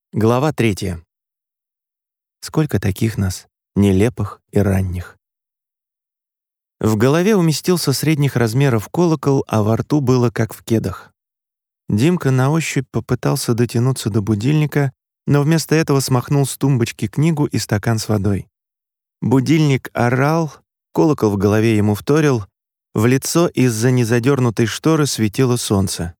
Глава 3. Сколько таких нас, нелепых и ранних. В голове уместился средних размеров колокол, а во рту было как в кедах. Димка на ощупь попытался дотянуться до будильника, но вместо этого смахнул с тумбочки книгу и стакан с водой. Будильник орал, колокол в голове ему вторил, в лицо из-за незадернутой шторы светило солнце.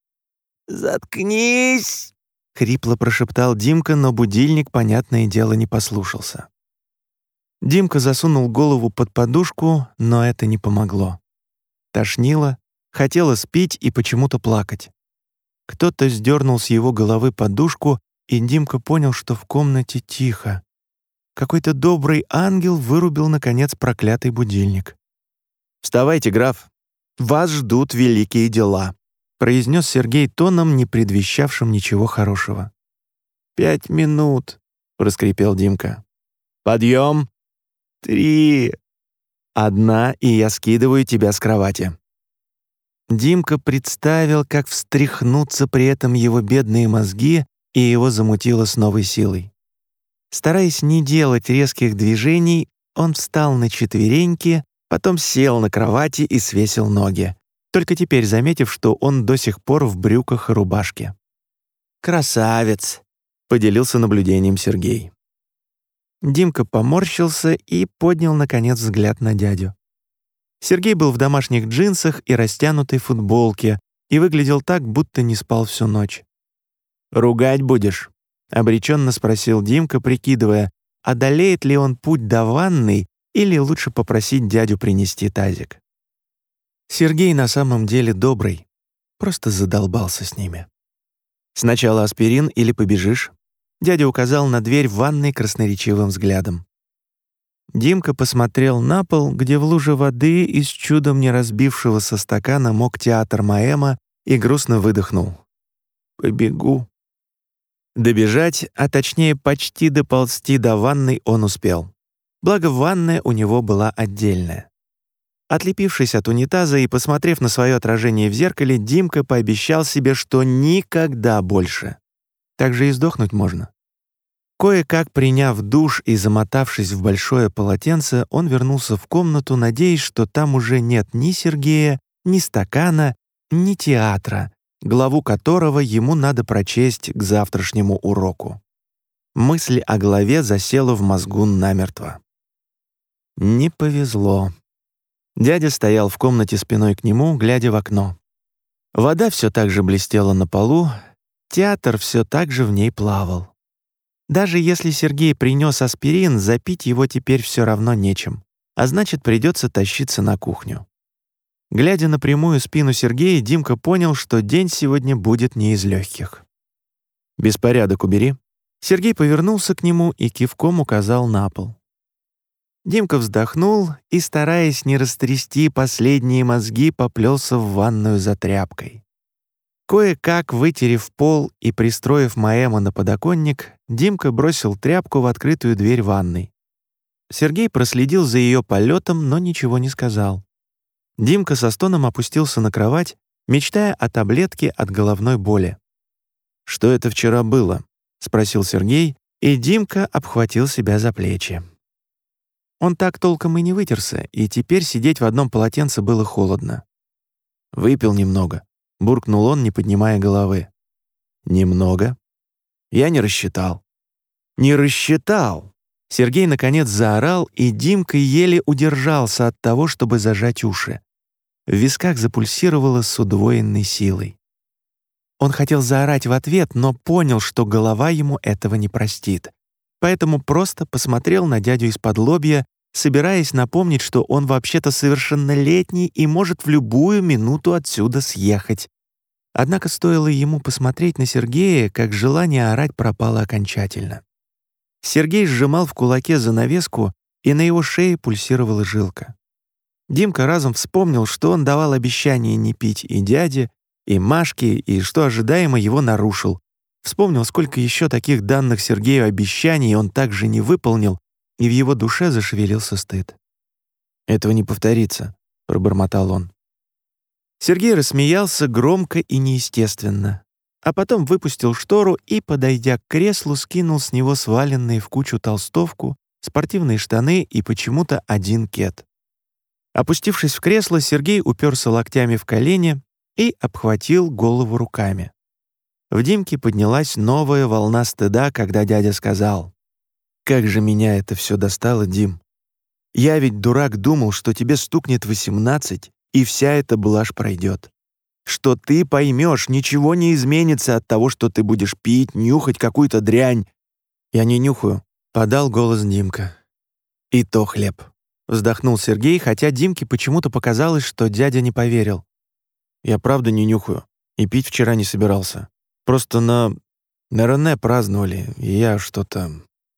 «Заткнись!» — хрипло прошептал Димка, но будильник, понятное дело, не послушался. Димка засунул голову под подушку, но это не помогло. Тошнило, хотелось пить и почему-то плакать. Кто-то сдернул с его головы подушку, и Димка понял, что в комнате тихо. Какой-то добрый ангел вырубил, наконец, проклятый будильник. «Вставайте, граф! Вас ждут великие дела!» — произнес Сергей тоном, не предвещавшим ничего хорошего. 5 минут», — проскрипел Димка. «Подъем!» 3. 1, и я скидываю тебя с кровати». Димка представил, как встряхнутся при этом его бедные мозги, и его замутило с новой силой. Стараясь не делать резких движений, он встал на четвереньки, потом сел на кровати и свесил ноги, только теперь заметив, что он до сих пор в брюках и рубашке. «Красавец!» — поделился наблюдением Сергей. Димка поморщился и поднял, наконец, взгляд на дядю. Сергей был в домашних джинсах и растянутой футболке и выглядел так, будто не спал всю ночь. «Ругать будешь?» — обреченно спросил Димка, прикидывая, одолеет ли он путь до ванной или лучше попросить дядю принести тазик. Сергей на самом деле добрый, просто задолбался с ними. «Сначала аспирин или побежишь?» Дядя указал на дверь в ванной красноречивым взглядом. Димка посмотрел на пол, где в луже воды из чудом не разбившегося стакана мог театр Маэма, и грустно выдохнул. «Побегу». Добежать, а точнее почти доползти до ванной он успел. Благо ванная у него была отдельная. Отлепившись от унитаза и посмотрев на свое отражение в зеркале, Димка пообещал себе, что никогда больше. Так же и сдохнуть можно. Кое-как приняв душ и замотавшись в большое полотенце, он вернулся в комнату, надеясь, что там уже нет ни Сергея, ни стакана, ни театра, главу которого ему надо прочесть к завтрашнему уроку. Мысль о главе засела в мозгу намертво. Не повезло. Дядя стоял в комнате спиной к нему, глядя в окно. Вода все так же блестела на полу, театр все так же в ней плавал. Даже если Сергей принес аспирин, запить его теперь все равно нечем, а значит, придется тащиться на кухню. Глядя на прямую спину Сергея, Димка понял, что день сегодня будет не из легких. «Беспорядок убери». Сергей повернулся к нему и кивком указал на пол. Димка вздохнул и, стараясь не растрясти последние мозги, поплелся в ванную за тряпкой. Кое-как вытерев пол и пристроив Маэма на подоконник, Димка бросил тряпку в открытую дверь ванной. Сергей проследил за ее полетом, но ничего не сказал. Димка со стоном опустился на кровать, мечтая о таблетке от головной боли. «Что это вчера было?» — спросил Сергей, и Димка обхватил себя за плечи. Он так толком и не вытерся, и теперь сидеть в одном полотенце было холодно. «Выпил немного», — буркнул он, не поднимая головы. «Немного?» «Я не рассчитал». «Не рассчитал!» Сергей наконец заорал, и Димка еле удержался от того, чтобы зажать уши. В висках запульсировало с удвоенной силой. Он хотел заорать в ответ, но понял, что голова ему этого не простит. Поэтому просто посмотрел на дядю из-под-лобья, собираясь напомнить, что он вообще-то совершеннолетний и может в любую минуту отсюда съехать. Однако стоило ему посмотреть на Сергея, как желание орать пропало окончательно. Сергей сжимал в кулаке занавеску, и на его шее пульсировала жилка. Димка разом вспомнил, что он давал обещание не пить и дяде, и Машке, и что ожидаемо его нарушил. Вспомнил, сколько еще таких данных Сергею обещаний он также не выполнил, и в его душе зашевелился стыд. «Этого не повторится», — пробормотал он. Сергей рассмеялся громко и неестественно. а потом выпустил штору и, подойдя к креслу, скинул с него сваленные в кучу толстовку, спортивные штаны и почему-то один кет. Опустившись в кресло, Сергей уперся локтями в колени и обхватил голову руками. В Димке поднялась новая волна стыда, когда дядя сказал: «Как же меня это все достало, Дим! Я ведь, дурак, думал, что тебе стукнет 18, и вся эта блажь пройдет. Что ты поймешь, ничего не изменится от того, что ты будешь пить, нюхать какую-то дрянь». «Я не нюхаю», — подал голос Димка. «И то хлеб», — вздохнул Сергей, хотя Димке почему-то показалось, что дядя не поверил. «Я правда не нюхаю, и пить вчера не собирался. Просто на Рене праздновали, и я что-то...»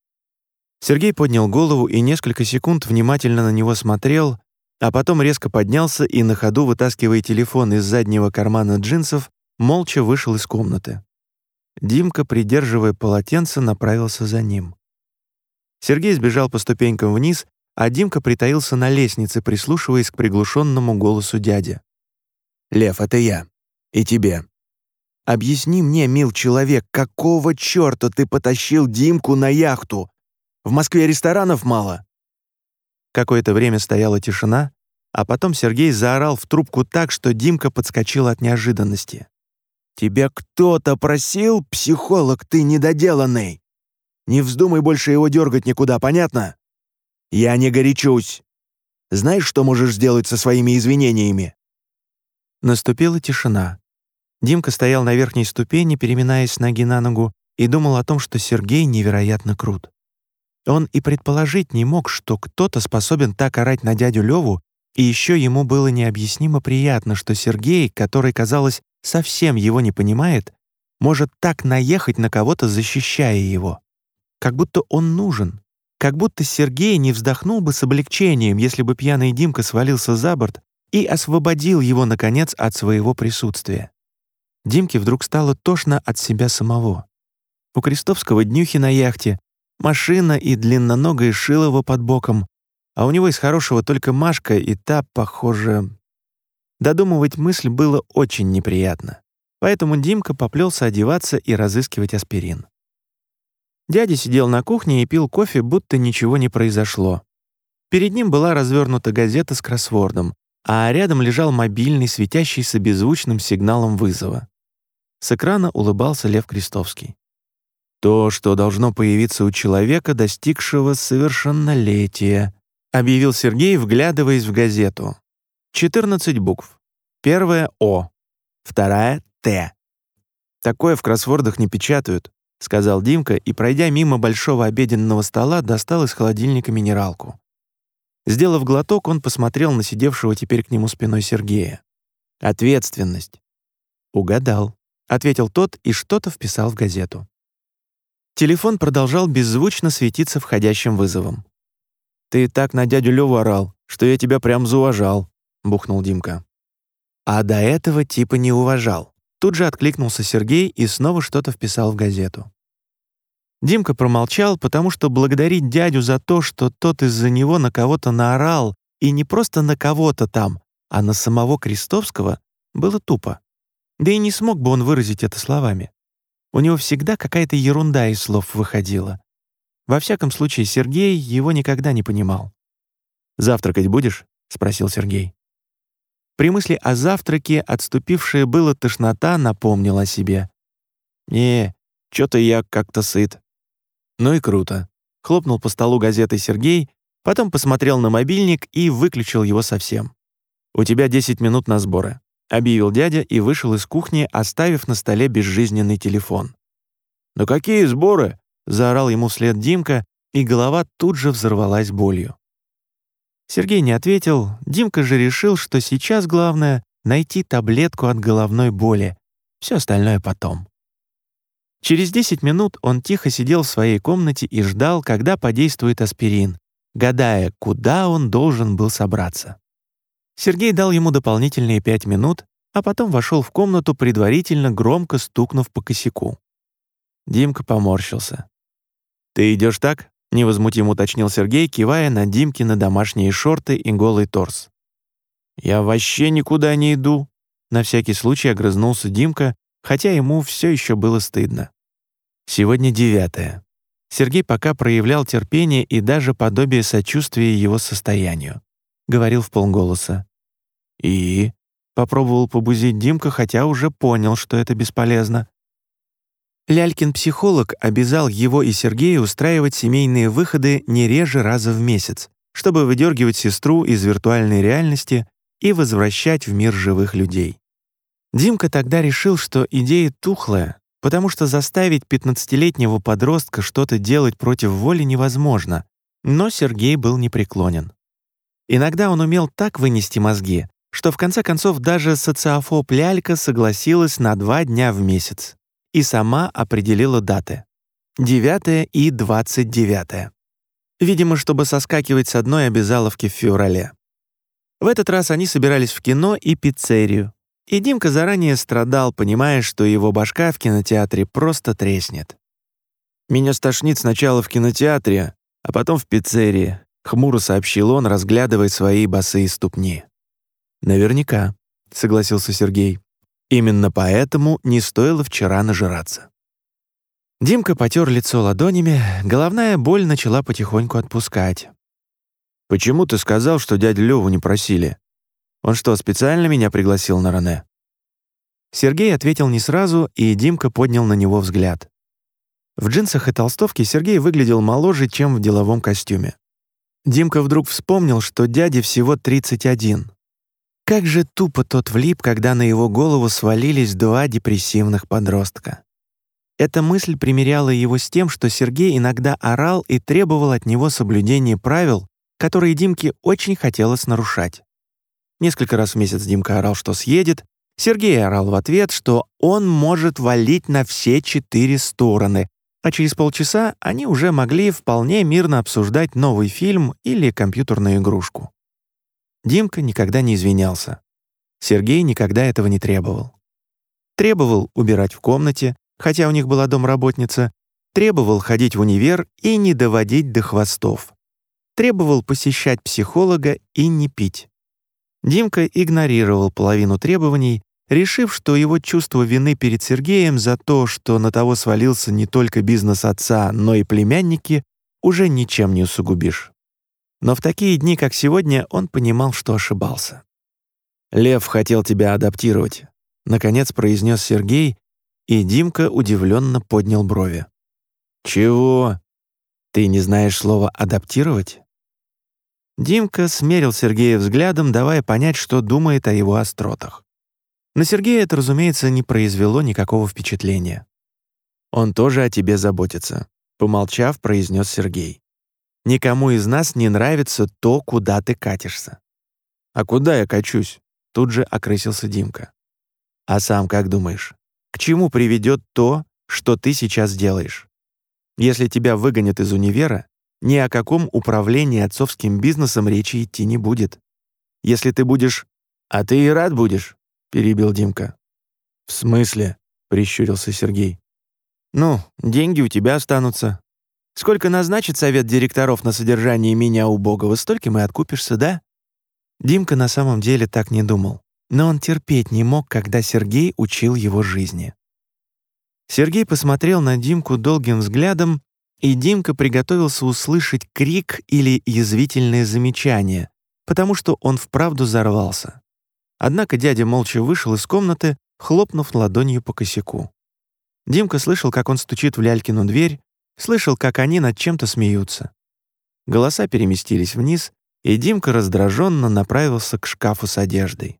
Сергей поднял голову и несколько секунд внимательно на него смотрел, а потом резко поднялся и, на ходу вытаскивая телефон из заднего кармана джинсов, молча вышел из комнаты. Димка, придерживая полотенце, направился за ним. Сергей сбежал по ступенькам вниз, а Димка притаился на лестнице, прислушиваясь к приглушенному голосу дяди. «Лев, это я. И тебе. Объясни мне, мил человек, какого чёрта ты потащил Димку на яхту? В Москве ресторанов мало». Какое-то время стояла тишина, а потом Сергей заорал в трубку так, что Димка подскочил от неожиданности. «Тебя кто-то просил, психолог ты недоделанный? Не вздумай больше его дергать никуда, понятно? Я не горячусь. Знаешь, что можешь сделать со своими извинениями?» Наступила тишина. Димка стоял на верхней ступени, переминаясь с ноги на ногу, и думал о том, что Сергей невероятно крут. Он и предположить не мог, что кто-то способен так орать на дядю Леву, и еще ему было необъяснимо приятно, что Сергей, который, казалось, совсем его не понимает, может так наехать на кого-то, защищая его. Как будто он нужен. Как будто Сергей не вздохнул бы с облегчением, если бы пьяный Димка свалился за борт и освободил его, наконец, от своего присутствия. Димке вдруг стало тошно от себя самого. У Крестовского днюхи на яхте, машина и длинноногое Шилово под боком, а у него из хорошего только Машка, и та, похоже... Додумывать мысль было очень неприятно, поэтому Димка поплелся одеваться и разыскивать аспирин. Дядя сидел на кухне и пил кофе, будто ничего не произошло. Перед ним была развернута газета с кроссвордом, а рядом лежал мобильный, светящийся беззвучным сигналом вызова. С экрана улыбался Лев Крестовский. «То, что должно появиться у человека, достигшего совершеннолетия», объявил Сергей, вглядываясь в газету. 14 букв. Первая — О, вторая — Т. «Такое в кроссвордах не печатают», — сказал Димка и, пройдя мимо большого обеденного стола, достал из холодильника минералку. Сделав глоток, он посмотрел на сидевшего теперь к нему спиной Сергея. «Ответственность». «Угадал», — ответил тот и что-то вписал в газету. Телефон продолжал беззвучно светиться входящим вызовом. «Ты так на дядю Лёву орал, что я тебя прям зауважал», — бухнул Димка. «А до этого типа не уважал». Тут же откликнулся Сергей и снова что-то вписал в газету. Димка промолчал, потому что благодарить дядю за то, что тот из-за него на кого-то наорал, и не просто на кого-то там, а на самого Крестовского, было тупо. Да и не смог бы он выразить это словами. У него всегда какая-то ерунда из слов выходила. Во всяком случае, Сергей его никогда не понимал. «Завтракать будешь?» — спросил Сергей. При мысли о завтраке отступившая была тошнота напомнила о себе. «Не, чё-то я как-то сыт». «Ну и круто», — хлопнул по столу газетой Сергей, потом посмотрел на мобильник и выключил его совсем. «У тебя 10 минут на сборы», — объявил дядя и вышел из кухни, оставив на столе безжизненный телефон. «Ну какие сборы?» — заорал ему вслед Димка, и голова тут же взорвалась болью. Сергей не ответил, Димка же решил, что сейчас главное — найти таблетку от головной боли, все остальное потом. Через 10 минут он тихо сидел в своей комнате и ждал, когда подействует аспирин, гадая, куда он должен был собраться. Сергей дал ему дополнительные 5 минут, а потом вошел в комнату, предварительно громко стукнув по косяку. Димка поморщился. «Ты идешь так?» — невозмутимо уточнил Сергей, кивая на Димкины домашние шорты и голый торс. «Я вообще никуда не иду», — на всякий случай огрызнулся Димка, хотя ему все еще было стыдно. Сегодня 9. Сергей пока проявлял терпение и даже подобие сочувствия его состоянию. Говорил вполголоса. «И?» — попробовал побузить Димка, хотя уже понял, что это бесполезно. Лялькин психолог обязал его и Сергея устраивать семейные выходы не реже раза в месяц, чтобы выдергивать сестру из виртуальной реальности и возвращать в мир живых людей. Димка тогда решил, что идея тухлая, потому что заставить 15-летнего подростка что-то делать против воли невозможно, но Сергей был непреклонен. Иногда он умел так вынести мозги, что в конце концов даже социофоб Лялька согласилась на 2 дня в месяц и сама определила даты — 9 и 29. Видимо, чтобы соскакивать с одной обязаловки в феврале. В этот раз они собирались в кино и пиццерию, и Димка заранее страдал, понимая, что его башка в кинотеатре просто треснет. «Меня стошнит сначала в кинотеатре, а потом в пиццерии», — хмуро сообщил он, разглядывая свои босые ступни. «Наверняка», — согласился Сергей. «Именно поэтому не стоило вчера нажираться». Димка потер лицо ладонями, головная боль начала потихоньку отпускать. «Почему ты сказал, что дядю Лёву не просили? Он что, специально меня пригласил на Рене?» Сергей ответил не сразу, и Димка поднял на него взгляд. В джинсах и толстовке Сергей выглядел моложе, чем в деловом костюме. Димка вдруг вспомнил, что дяде всего 31. Как же тупо тот влип, когда на его голову свалились 2 депрессивных подростка. Эта мысль примиряла его с тем, что Сергей иногда орал и требовал от него соблюдения правил, которые Димке очень хотелось нарушать. Несколько раз в месяц Димка орал, что съедет, Сергей орал в ответ, что он может валить на все 4 стороны, а через полчаса они уже могли вполне мирно обсуждать новый фильм или компьютерную игрушку. Димка никогда не извинялся. Сергей никогда этого не требовал. Требовал убирать в комнате, хотя у них была домработница, требовал ходить в универ и не доводить до хвостов. Требовал посещать психолога и не пить. Димка игнорировал половину требований, решив, что его чувство вины перед Сергеем за то, что на того свалился не только бизнес отца, но и племянники, уже ничем не усугубишь. Но в такие дни, как сегодня, он понимал, что ошибался. «Лев хотел тебя адаптировать», — наконец произнес Сергей, и Димка удивленно поднял брови. «Чего? Ты не знаешь слова «адаптировать»?» Димка смерил Сергея взглядом, давая понять, что думает о его остротах. На Сергея это, разумеется, не произвело никакого впечатления. «Он тоже о тебе заботится», — помолчав, произнес Сергей. «Никому из нас не нравится то, куда ты катишься». «А куда я качусь?» — тут же окрысился Димка. «А сам как думаешь, к чему приведет то, что ты сейчас делаешь? Если тебя выгонят из универа, ни о каком управлении отцовским бизнесом речи идти не будет. Если ты будешь... А ты и рад будешь?» — перебил Димка. «В смысле?» — прищурился Сергей. «Ну, деньги у тебя останутся. Сколько назначит совет директоров на содержание меня убогого, стольким и откупишься, да?» Димка на самом деле так не думал, но он терпеть не мог, когда Сергей учил его жизни. Сергей посмотрел на Димку долгим взглядом, и Димка приготовился услышать крик или язвительное замечание, потому что он вправду взорвался. Однако дядя молча вышел из комнаты, хлопнув ладонью по косяку. Димка слышал, как он стучит в Лялькину дверь, слышал, как они над чем-то смеются. Голоса переместились вниз, и Димка раздраженно направился к шкафу с одеждой.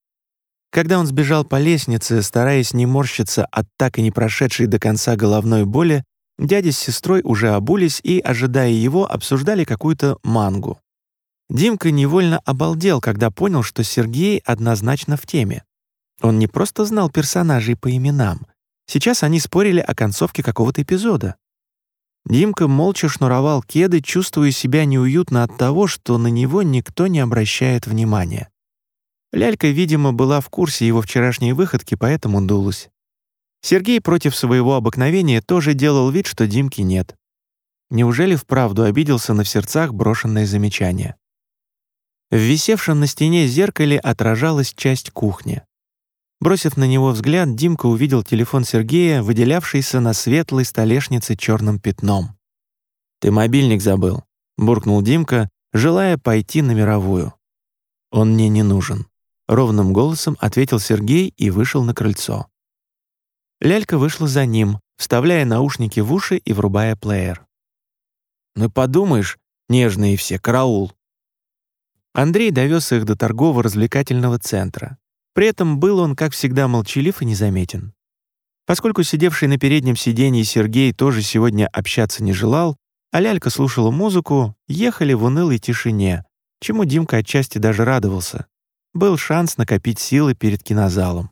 Когда он сбежал по лестнице, стараясь не морщиться от так и не прошедшей до конца головной боли, дядя с сестрой уже обулись и, ожидая его, обсуждали какую-то мангу. Димка невольно обалдел, когда понял, что Сергей однозначно в теме. Он не просто знал персонажей по именам. Сейчас они спорили о концовке какого-то эпизода. Димка молча шнуровал кеды, чувствуя себя неуютно от того, что на него никто не обращает внимания. Лялька, видимо, была в курсе его вчерашней выходки, поэтому дулась. Сергей против своего обыкновения тоже делал вид, что Димки нет. Неужели вправду обиделся на в сердцах брошенное замечание? В висевшем на стене зеркале отражалась часть кухни. Бросив на него взгляд, Димка увидел телефон Сергея, выделявшийся на светлой столешнице черным пятном. «Ты мобильник забыл», — буркнул Димка, желая пойти на мировую. «Он мне не нужен», — ровным голосом ответил Сергей и вышел на крыльцо. Лялька вышла за ним, вставляя наушники в уши и врубая плеер. «Ну подумаешь, нежные все, караул!» Андрей довез их до торгово-развлекательного центра. При этом был он, как всегда, молчалив и незаметен. Поскольку сидевший на переднем сиденье Сергей тоже сегодня общаться не желал, а Лялька слушала музыку, ехали в унылой тишине, чему Димка отчасти даже радовался. Был шанс накопить силы перед кинозалом.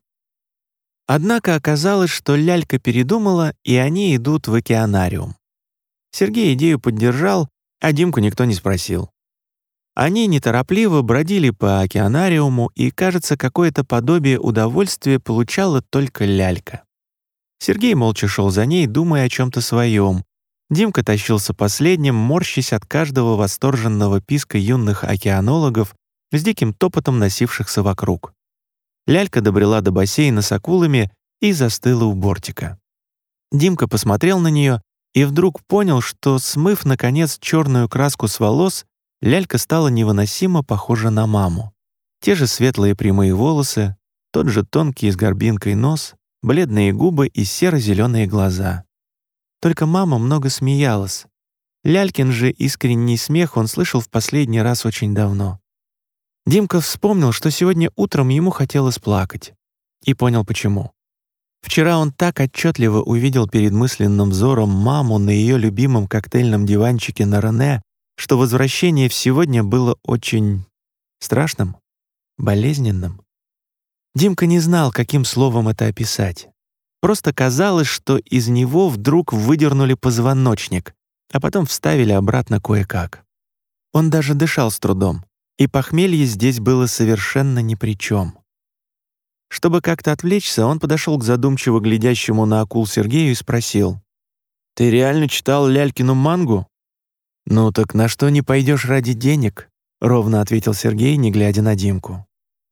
Однако оказалось, что Лялька передумала, и они идут в океанариум. Сергей идею поддержал, а Димку никто не спросил. Они неторопливо бродили по океанариуму, и, кажется, какое-то подобие удовольствия получала только Лялька. Сергей молча шел за ней, думая о чем-то своем. Димка тащился последним, морщась от каждого восторженного писка юных океанологов с диким топотом носившихся вокруг. Лялька добрела до бассейна с акулами и застыла у бортика. Димка посмотрел на нее и вдруг понял, что, смыв, наконец, черную краску с волос, Лялька стала невыносимо похожа на маму. Те же светлые прямые волосы, тот же тонкий с горбинкой нос, бледные губы и серо-зеленые глаза. Только мама много смеялась. Лялькин же искренний смех он слышал в последний раз очень давно. Димка вспомнил, что сегодня утром ему хотелось плакать. И понял, почему. Вчера он так отчетливо увидел перед мысленным взором маму на ее любимом коктейльном диванчике на Рене, что возвращение в сегодня было очень страшным, болезненным. Димка не знал, каким словом это описать. Просто казалось, что из него вдруг выдернули позвоночник, а потом вставили обратно кое-как. Он даже дышал с трудом, и похмелье здесь было совершенно ни при чем. Чтобы как-то отвлечься, он подошел к задумчиво глядящему на акул Сергею и спросил: «Ты реально читал Лялькину мангу?» «Ну так на что не пойдешь ради денег?» — ровно ответил Сергей, не глядя на Димку.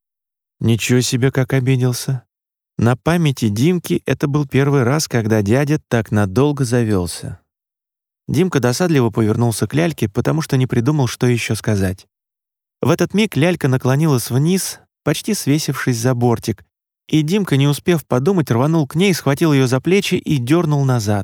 Ничего себе, как обиделся. На памяти Димки это был первый раз, когда дядя так надолго завелся. Димка досадливо повернулся к Ляльке, потому что не придумал, что еще сказать. В этот миг Лялька наклонилась вниз, почти свесившись за бортик, и Димка, не успев подумать, рванул к ней, схватил ее за плечи и дернул назад.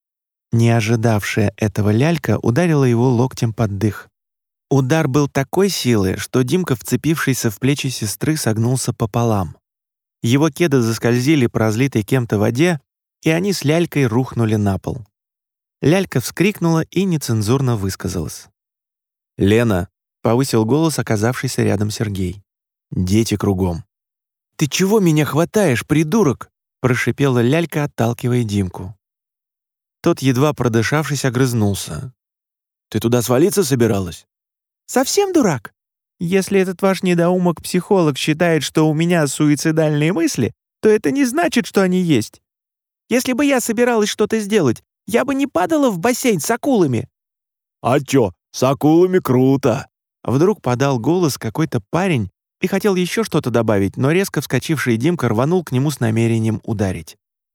Не ожидавшая этого Лялька ударила его локтем под дых. Удар был такой силы, что Димка, вцепившийся в плечи сестры, согнулся пополам. Его кеды заскользили по разлитой кем-то воде, и они с Лялькой рухнули на пол. Лялька вскрикнула и нецензурно высказалась. «Лена!» — повысил голос оказавшийся рядом Сергей. «Дети кругом». «Ты чего меня хватаешь, придурок?» — прошипела Лялька, отталкивая Димку. Тот, едва продышавшись, огрызнулся. «Ты туда свалиться собиралась?» «Совсем дурак? Если этот ваш недоумок-психолог считает, что у меня суицидальные мысли, то это не значит, что они есть. Если бы я собиралась что-то сделать, я бы не падала в бассейн с акулами». «А чё, с акулами круто!» Вдруг подал голос какой-то парень и хотел еще что-то добавить, но резко вскочивший Димка рванул к нему с намерением ударить.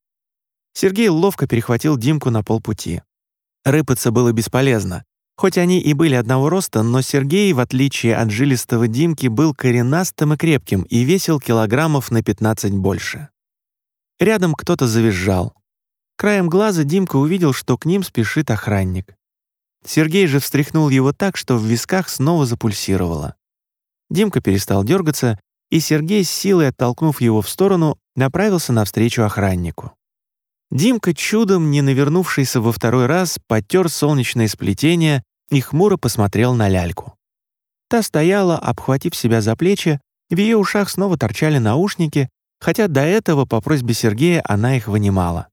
Сергей ловко перехватил Димку на полпути. Рыпаться было бесполезно. Хоть они и были одного роста, но Сергей, в отличие от жилистого Димки, был коренастым и крепким и весил килограммов на 15 больше. Рядом кто-то завизжал. Краем глаза Димка увидел, что к ним спешит охранник. Сергей же встряхнул его так, что в висках снова запульсировало. Димка перестал дергаться, и Сергей, с силой оттолкнув его в сторону, направился навстречу охраннику. Димка, чудом не навернувшийся во второй раз, потер солнечное сплетение и хмуро посмотрел на Ляльку. Та стояла, обхватив себя за плечи, в ее ушах снова торчали наушники, хотя до этого по просьбе Сергея она их вынимала.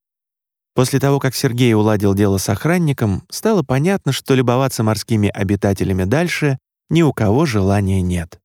После того, как Сергей уладил дело с охранником, стало понятно, что любоваться морскими обитателями дальше ни у кого желания нет.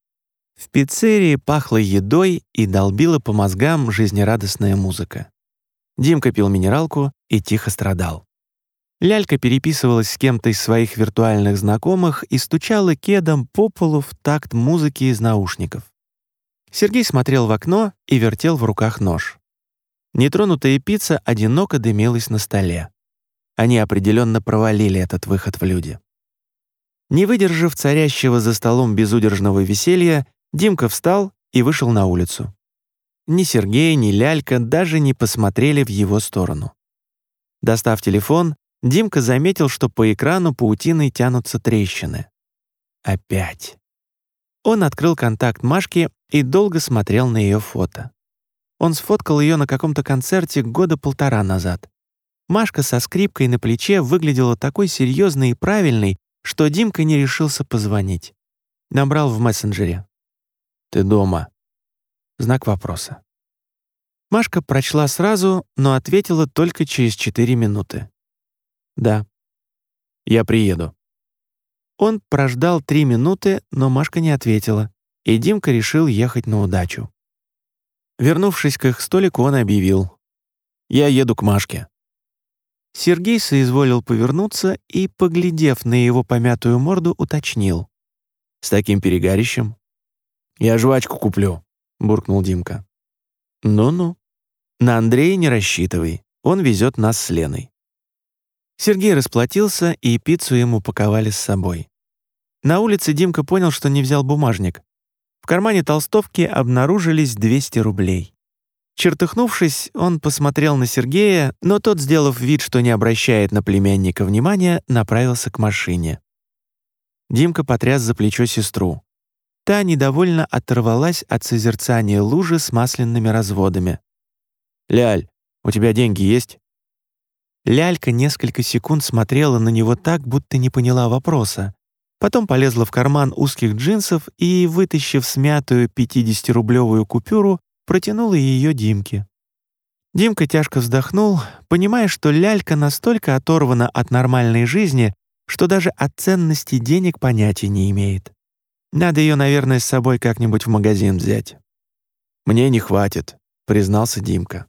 В пиццерии пахло едой и долбила по мозгам жизнерадостная музыка. Димка пил минералку и тихо страдал. Лялька переписывалась с кем-то из своих виртуальных знакомых и стучала кедом по полу в такт музыки из наушников. Сергей смотрел в окно и вертел в руках нож. Нетронутая пицца одиноко дымилась на столе. Они определенно провалили этот выход в люди. Не выдержав царящего за столом безудержного веселья, Димка встал и вышел на улицу. Ни Сергей, ни Лялька даже не посмотрели в его сторону. Достав телефон, Димка заметил, что по экрану паутиной тянутся трещины. Опять. Он открыл контакт Машки и долго смотрел на ее фото. Он сфоткал ее на каком-то концерте года 1,5 назад. Машка со скрипкой на плече выглядела такой серьезной и правильной, что Димка не решился позвонить. Набрал в мессенджере. «Ты дома?» Знак вопроса. Машка прочла сразу, но ответила только через 4 минуты. «Да». «Я приеду». Он прождал 3 минуты, но Машка не ответила, и Димка решил ехать на удачу. Вернувшись к их столику, он объявил: «Я еду к Машке». Сергей соизволил повернуться и, поглядев на его помятую морду, уточнил: «С таким перегарищем?» «Я жвачку куплю», — буркнул Димка. «Ну-ну. На Андрея не рассчитывай, он везет нас с Леной». Сергей расплатился, и пиццу ему упаковали с собой. На улице Димка понял, что не взял бумажник. В кармане толстовки обнаружились 200 рублей. Чертыхнувшись, он посмотрел на Сергея, но тот, сделав вид, что не обращает на племянника внимания, направился к машине. Димка потряс за плечо сестру. Та недовольно оторвалась от созерцания лужи с масляными разводами. «Ляль, у тебя деньги есть?» Лялька несколько секунд смотрела на него так, будто не поняла вопроса. Потом полезла в карман узких джинсов и, вытащив смятую 50-рублевую купюру, протянула ее Димке. Димка тяжко вздохнул, понимая, что Лялька настолько оторвана от нормальной жизни, что даже о ценности денег понятия не имеет. Надо ее, наверное, с собой как-нибудь в магазин взять. «Мне не хватит», — признался Димка.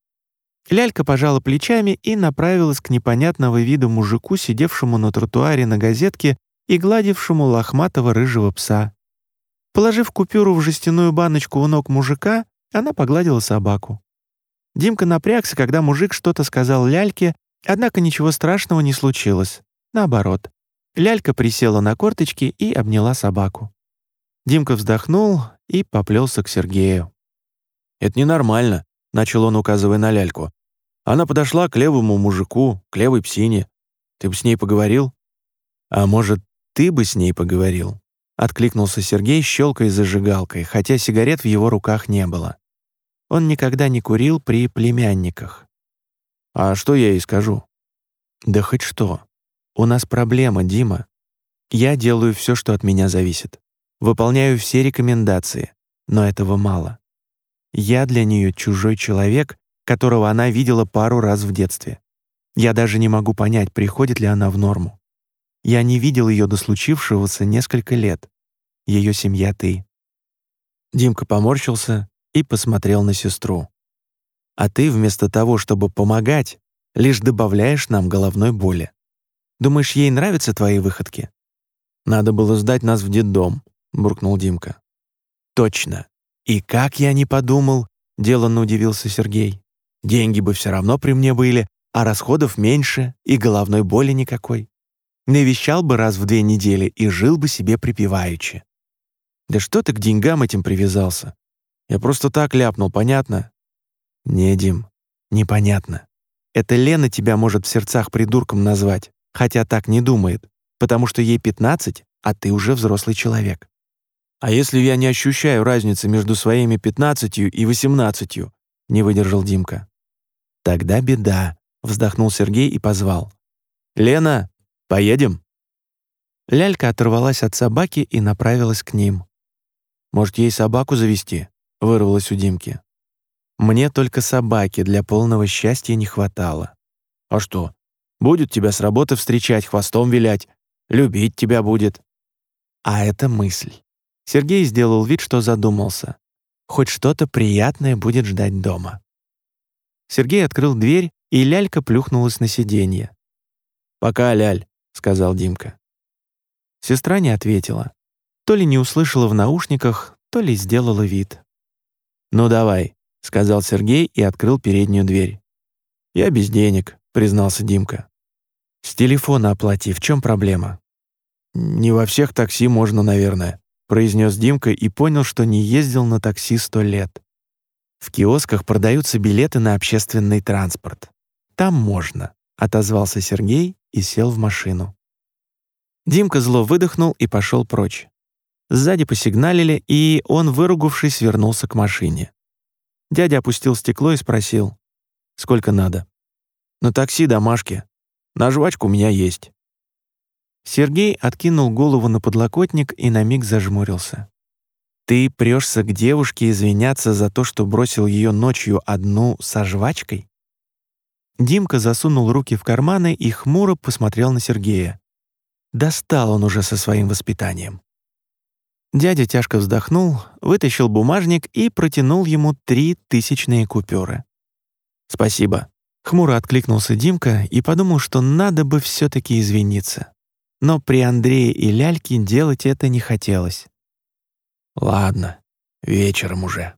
Лялька пожала плечами и направилась к непонятного виду мужику, сидевшему на тротуаре на газетке и гладившему лохматого рыжего пса. Положив купюру в жестяную баночку у ног мужика, она погладила собаку. Димка напрягся, когда мужик что-то сказал Ляльке, однако ничего страшного не случилось. Наоборот, Лялька присела на корточки и обняла собаку. Димка вздохнул и поплелся к Сергею. «Это ненормально», — начал он, указывая на Ляльку. «Она подошла к левому мужику, к левой псине. Ты бы с ней поговорил?» «А может, ты бы с ней поговорил?» — откликнулся Сергей, щелкая зажигалкой, хотя сигарет в его руках не было. Он никогда не курил при племянниках. «А что я ей скажу?» «Да хоть что. У нас проблема, Дима. Я делаю все, что от меня зависит. Выполняю все рекомендации, но этого мало. Я для нее чужой человек, которого она видела пару раз в детстве. Я даже не могу понять, приходит ли она в норму. Я не видел ее до случившегося несколько лет. Ее семья ты». Димка поморщился и посмотрел на сестру. «А ты вместо того, чтобы помогать, лишь добавляешь нам головной боли. Думаешь, ей нравятся твои выходки?» «Надо было сдать нас в детдом», — буркнул Димка. «Точно. И как я не подумал», — деланно удивился Сергей. «Деньги бы все равно при мне были, а расходов меньше и головной боли никакой. Навещал бы раз в 2 недели и жил бы себе припеваючи». «Да что ты к деньгам этим привязался? Я просто так ляпнул, понятно?» «Не, Дим, непонятно. Это Лена тебя может в сердцах придурком назвать, хотя так не думает, потому что ей 15, а ты уже взрослый человек. А если я не ощущаю разницы между своими 15 и 18, не выдержал Димка. «Тогда беда», — вздохнул Сергей и позвал. «Лена, поедем?» Лялька оторвалась от собаки и направилась к ним. «Может, ей собаку завести?» — вырвалось у Димки. «Мне только собаки для полного счастья не хватало». «А что? Будет тебя с работы встречать, хвостом вилять, любить тебя будет». А это мысль. Сергей сделал вид, что задумался. Хоть что-то приятное будет ждать дома. Сергей открыл дверь, и Лялька плюхнулась на сиденье. «Пока, Ляль», — сказал Димка. Сестра не ответила. То ли не услышала в наушниках, то ли сделала вид. «Ну давай», — сказал Сергей и открыл переднюю дверь. «Я без денег», — признался Димка. «С телефона оплати, в чем проблема?» «Не во всех такси можно, наверное», — произнес Димка и понял, что не ездил на такси 100 лет. «В киосках продаются билеты на общественный транспорт. Там можно», — отозвался Сергей и сел в машину. Димка зло выдохнул и пошел прочь. Сзади посигналили, и он, выругавшись, вернулся к машине. Дядя опустил стекло и спросил: «Сколько надо?» «На такси домашки. На жвачку у меня есть». Сергей откинул голову на подлокотник и на миг зажмурился. «Ты прешься к девушке извиняться за то, что бросил ее ночью одну со жвачкой?» Димка засунул руки в карманы и хмуро посмотрел на Сергея. Достал он уже со своим воспитанием. Дядя тяжко вздохнул, вытащил бумажник и протянул ему 3 тысячные купюры. «Спасибо», — хмуро откликнулся Димка и подумал, что надо бы все-таки извиниться. Но при Андрее и Ляльке делать это не хотелось. «Ладно, вечером уже».